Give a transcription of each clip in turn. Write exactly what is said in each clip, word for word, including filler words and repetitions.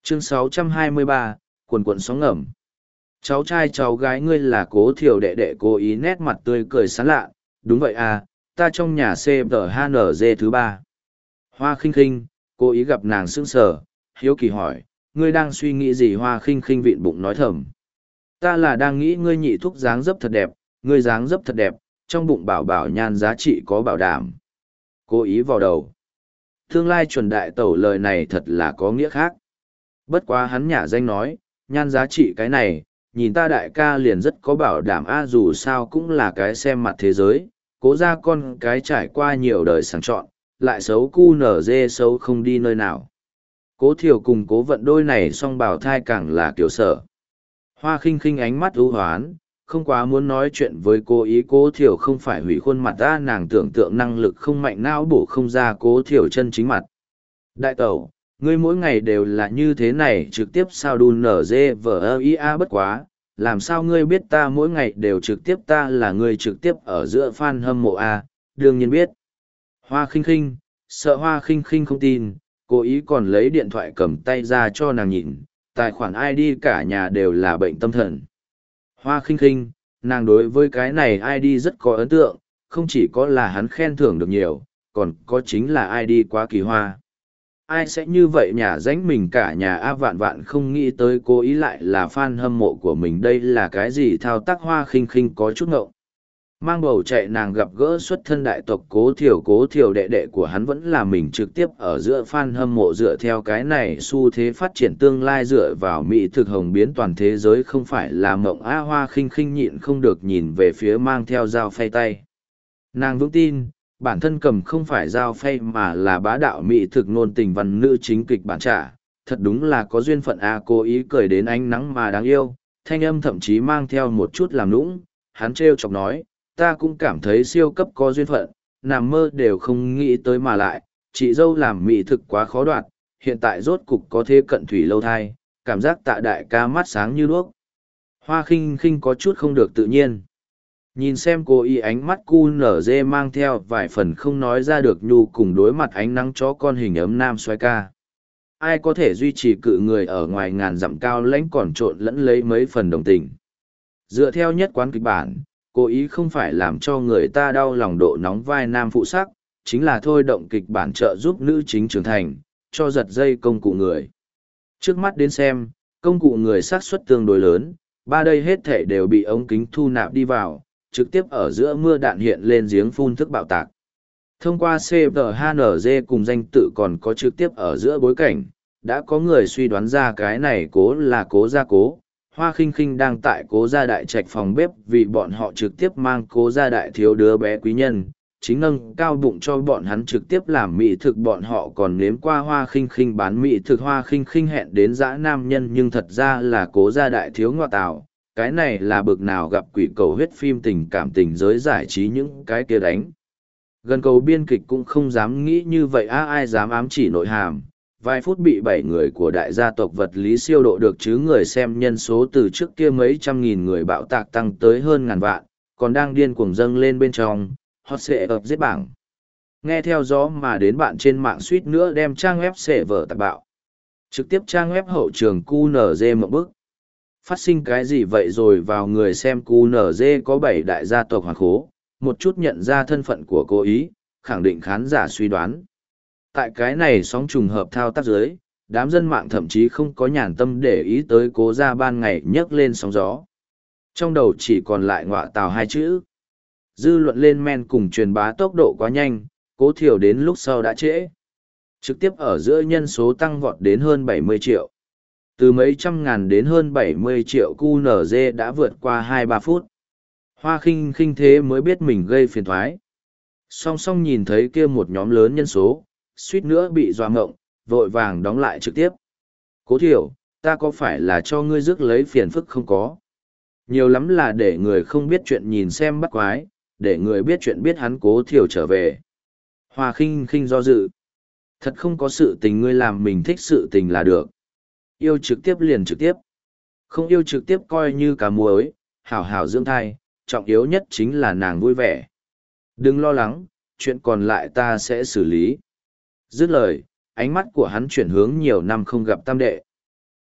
Chương sáu trăm hai mươi ba, quần quần sóng ngầm. Cháu trai cháu gái ngươi là Cố Thiều đệ đệ, cố ý nét mặt tươi cười sán lạ. Đúng vậy à, ta trong nhà xê tê hát en giê thứ ba. Hoa khinh khinh, cố ý gặp nàng sững sờ, hiếu kỳ hỏi, ngươi đang suy nghĩ gì? Hoa khinh khinh vịn bụng nói thầm. Ta là đang nghĩ ngươi nhị thúc dáng dấp thật đẹp, ngươi dáng dấp thật đẹp, trong bụng bảo bảo nhan giá trị có bảo đảm. Cố ý vào đầu. Tương lai chuẩn đại tẩu lời này thật là có nghĩa khác. Bất quá hắn nhả danh nói, nhan giá trị cái này, nhìn ta đại ca liền rất có bảo đảm a, dù sao cũng là cái xem mặt thế giới, cố ra con cái trải qua nhiều đời sàng chọn, lại xấu cu nở dê xấu không đi nơi nào. Cố Thiều cùng cố vận đôi này song bào thai càng là kiểu sở. Hoa khinh khinh ánh mắt ưu hoán, không quá muốn nói chuyện với cô ý. Cố Thiều không phải hủy khuôn mặt ta, nàng tưởng tượng năng lực không mạnh, não bổ không ra Cố Thiều chân chính mặt. Đại tẩu, ngươi mỗi ngày đều là như thế này trực tiếp sao? Đun nở dê vờ ơ ý a, bất quá, làm sao ngươi biết ta mỗi ngày đều trực tiếp? Ta là người trực tiếp ở giữa fan hâm mộ a, đương nhiên biết. Hoa khinh khinh, sợ Hoa khinh khinh không tin, cố ý còn lấy điện thoại cầm tay ra cho nàng nhìn, tài khoản i đê cả nhà đều là bệnh tâm thần. Hoa khinh khinh, nàng đối với cái này i đê rất có ấn tượng, không chỉ có là hắn khen thưởng được nhiều, còn có chính là i đê quá kỳ hoa. Ai sẽ như vậy nhả dánh mình cả nhà a, vạn vạn không nghĩ tới cố ý lại là fan hâm mộ của mình. Đây là cái gì thao tác? Hoa khinh khinh có chút ngộng. Mang bầu chạy nàng gặp gỡ xuất thân đại tộc Cố Thiều, Cố Thiều đệ đệ của hắn vẫn là mình trực tiếp ở giữa fan hâm mộ. Dựa theo cái này xu thế phát triển tương lai, dựa vào mỹ thực hồng biến toàn thế giới, không phải là mộng a. Hoa khinh khinh nhịn không được nhìn về phía mang theo dao phay tay. Nàng vững tin, bản thân cầm không phải dao phay mà là bá đạo mỹ thực ngôn tình văn nữ chính kịch bản trả, thật đúng là có duyên phận a. Cố ý cười đến ánh nắng mà đáng yêu, thanh âm thậm chí mang theo một chút làm nũng, hắn trêu chọc nói, ta cũng cảm thấy siêu cấp có duyên phận, nằm mơ đều không nghĩ tới, mà lại, chị dâu làm mỹ thực quá khó đoạt, hiện tại rốt cục có thế cận thủy lâu thai, cảm giác tạ đại ca mắt sáng như đuốc. Hoa khinh khinh có chút không được tự nhiên. Nhìn xem cô y ánh mắt cu nở dê mang theo vài phần không nói ra được nhu cùng đối mặt ánh nắng chó con hình ấm nam xoay ca. Ai có thể duy trì cự người ở ngoài ngàn dặm cao lãnh còn trộn lẫn lấy mấy phần đồng tình. Dựa theo nhất quán kịch bản, cố ý không phải làm cho người ta đau lòng độ nóng vai nam phụ sắc, chính là thôi động kịch bản trợ giúp nữ chính trưởng thành, cho giật dây công cụ người. Trước mắt đến xem, công cụ người xác suất tương đối lớn, ba đây hết thể đều bị ống kính thu nạp đi vào, trực tiếp ở giữa mưa đạn hiện lên giếng phun thức bạo tạc. Thông qua xê tê hát en giê cùng danh tự còn có trực tiếp ở giữa bối cảnh, đã có người suy đoán ra cái này Cố là Cố gia Cố. Hoa khinh khinh đang tại Cố gia đại trạch phòng bếp, vì bọn họ trực tiếp mang Cố gia đại thiếu đứa bé quý nhân, chính nâng cao bụng cho bọn hắn trực tiếp làm mỹ thực. Bọn họ còn nếm qua Hoa khinh khinh bán mỹ thực. Hoa khinh khinh hẹn đến dã nam nhân, nhưng thật ra là Cố gia đại thiếu ngoại tào. Cái này là bực nào gặp quỷ cầu huyết phim tình cảm tình giới giải trí những cái kia đánh. Gần cầu biên kịch cũng không dám nghĩ như vậy á, ai dám ám chỉ nội hàm. Vài phút bị bảy người của đại gia tộc vật lý siêu độ được chứ, người xem nhân số từ trước kia mấy trăm nghìn người bạo tạc tăng tới hơn ngàn vạn, còn đang điên cuồng dâng lên bên trong, hot sẽ ập giết bảng. Nghe theo gió mà đến bạn trên mạng suýt nữa đem trang web xẻ vở tạc bạo. Trực tiếp trang web hậu trường cu nở dê một bức. Phát sinh cái gì vậy rồi? Vào người xem cu nở dê có bảy đại gia tộc hoàng khố, một chút nhận ra thân phận của cô ý, khẳng định khán giả suy đoán. Tại cái này sóng trùng hợp thao tác dưới, đám dân mạng thậm chí không có nhàn tâm để ý tới Cố gia ban ngày nhấc lên sóng gió. Trong đầu chỉ còn lại ngọa tào hai chữ. Dư luận lên men cùng truyền bá tốc độ quá nhanh, Cố Thiều đến lúc sau đã trễ. Trực tiếp ở giữa nhân số tăng vọt đến hơn bảy mươi triệu. Từ mấy trăm ngàn đến hơn bảy mươi triệu cu nở dê đã vượt qua hai ba phút. Hoa khinh khinh thế mới biết mình gây phiền thoái. Song song nhìn thấy kia một nhóm lớn nhân số, suýt nữa bị dọa ngộng, vội vàng đóng lại trực tiếp. Cố Thiều, ta có phải là cho ngươi rước lấy phiền phức không? Có. Nhiều lắm là để người không biết chuyện nhìn xem bắt quái, để người biết chuyện biết hắn Cố Thiều trở về. Hoa khinh khinh do dự. Thật không có sự tình, ngươi làm mình thích sự tình là được. Yêu trực tiếp liền trực tiếp. Không yêu trực tiếp coi như cá muối, hảo hảo dưỡng thai, trọng yếu nhất chính là nàng vui vẻ. Đừng lo lắng, chuyện còn lại ta sẽ xử lý. Dứt lời, ánh mắt của hắn chuyển hướng nhiều năm không gặp tam đệ.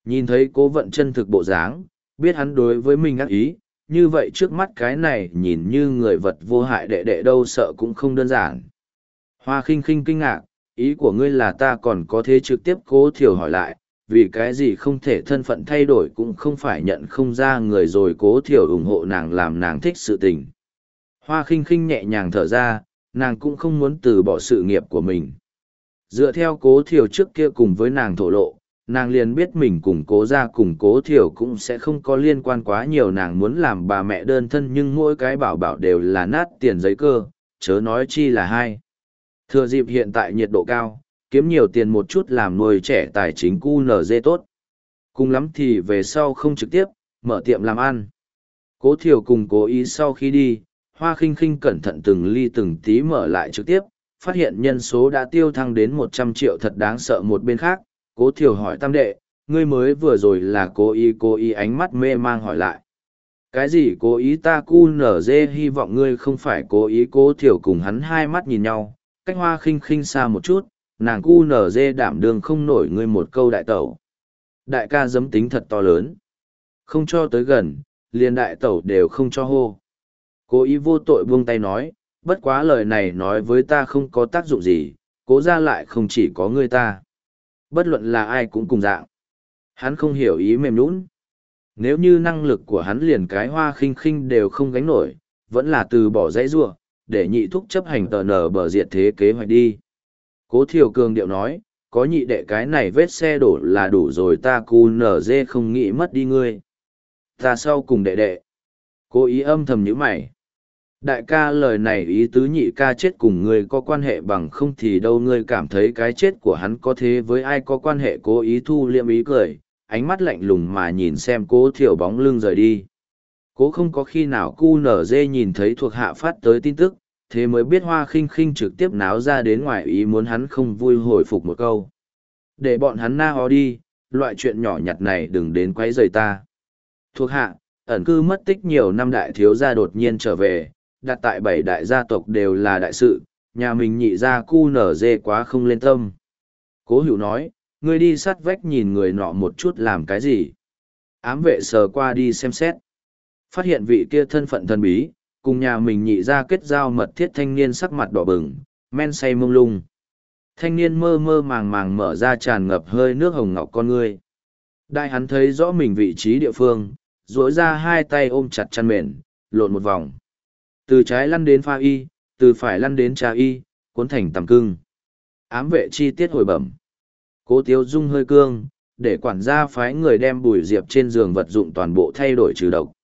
Nhìn thấy cố vận chân thực bộ dáng, biết hắn đối với mình ác ý, như vậy trước mắt cái này nhìn như người vật vô hại đệ đệ đâu sợ cũng không đơn giản. Hoa khinh khinh kinh ngạc, ý của ngươi là ta còn có thể trực tiếp cố thiểu hỏi lại, vì cái gì không thể thân phận thay đổi cũng không phải nhận không ra người rồi cố thiểu ủng hộ nàng làm nàng thích sự tình. Hoa khinh khinh nhẹ nhàng thở ra, nàng cũng không muốn từ bỏ sự nghiệp của mình. Dựa theo cố thiểu trước kia cùng với nàng thổ lộ, nàng liền biết mình cùng cố ra cùng cố thiểu cũng sẽ không có liên quan quá nhiều, nàng muốn làm bà mẹ đơn thân nhưng mỗi cái bảo bảo đều là nát tiền giấy cơ, chớ nói chi là hai. Thừa dịp hiện tại nhiệt độ cao, kiếm nhiều tiền một chút làm nuôi trẻ tài chính cu nờ dê tốt. Cùng lắm thì về sau không trực tiếp, mở tiệm làm ăn. Cố thiểu cùng cố ý sau khi đi, Hoa khinh khinh cẩn thận từng ly từng tí mở lại trực tiếp, phát hiện nhân số đã tiêu thăng đến một trăm triệu thật đáng sợ. Một bên khác, cố thiểu hỏi tam đệ, ngươi mới vừa rồi là cố ý cố ý ánh mắt mê mang hỏi lại. Cái gì cố ý ta cu nở dê hy vọng ngươi không phải cố ý. Cố thiểu cùng hắn hai mắt nhìn nhau, cách Hoa khinh khinh xa một chút, nàng cu nở dê đảm đương không nổi ngươi một câu đại tẩu. Đại ca dấm tính thật to lớn. Không cho tới gần, liền đại tẩu đều không cho hô. Cố ý vô tội buông tay nói, bất quá lời này nói với ta không có tác dụng gì, cố ra lại không chỉ có ngươi ta. Bất luận là ai cũng cùng dạng. Hắn không hiểu ý mềm nũng. Nếu như năng lực của hắn liền cái Hoa khinh khinh đều không gánh nổi, vẫn là từ bỏ dãy rua, để nhị thúc chấp hành tờ nở bờ diệt thế kế hoạch đi. Cố thiểu cường điệu nói, có nhị đệ cái này vết xe đổ là đủ rồi, ta cu nở dê không nghĩ mất đi ngươi. Ta sau cùng đệ đệ. Cố ý âm thầm nhíu mày. Đại ca lời này ý tứ nhị ca chết cùng ngươi có quan hệ bằng không thì đâu, ngươi cảm thấy cái chết của hắn có thế với ai có quan hệ. Cố ý thu liệm ý cười, ánh mắt lạnh lùng mà nhìn xem cố thiểu bóng lưng rời đi. Cố không có khi nào cu nở dê nhìn thấy thuộc hạ phát tới tin tức, thế mới biết Hoa khinh khinh trực tiếp náo ra đến ngoài ý muốn, hắn không vui hồi phục một câu. Để bọn hắn na hó đi, loại chuyện nhỏ nhặt này đừng đến quấy rầy ta. Thuộc hạ, ẩn cư mất tích nhiều năm đại thiếu gia đột nhiên trở về, đặt tại bảy đại gia tộc đều là đại sự, nhà mình nhị gia cu nở dê quá không lên tâm. Cố Hữu nói, ngươi đi sát vách nhìn người nọ một chút làm cái gì? Ám vệ sờ qua đi xem xét. Phát hiện vị kia thân phận thần bí, cùng nhà mình nhị gia kết giao mật thiết thanh niên sắc mặt đỏ bừng, men say mông lung. Thanh niên mơ mơ màng màng mở ra tràn ngập hơi nước hồng ngọc con ngươi. Đại hắn thấy rõ mình vị trí địa phương, duỗi ra hai tay ôm chặt chăn mền, lộn một vòng. Từ trái lăn đến pha y, từ phải lăn đến trà y, cuốn thành tầm cưng. Ám vệ chi tiết hồi bẩm. Cố Tiếu Dung hơi cương, để quản gia phái người đem Bùi Diệp trên giường vật dụng toàn bộ thay đổi trừ độc.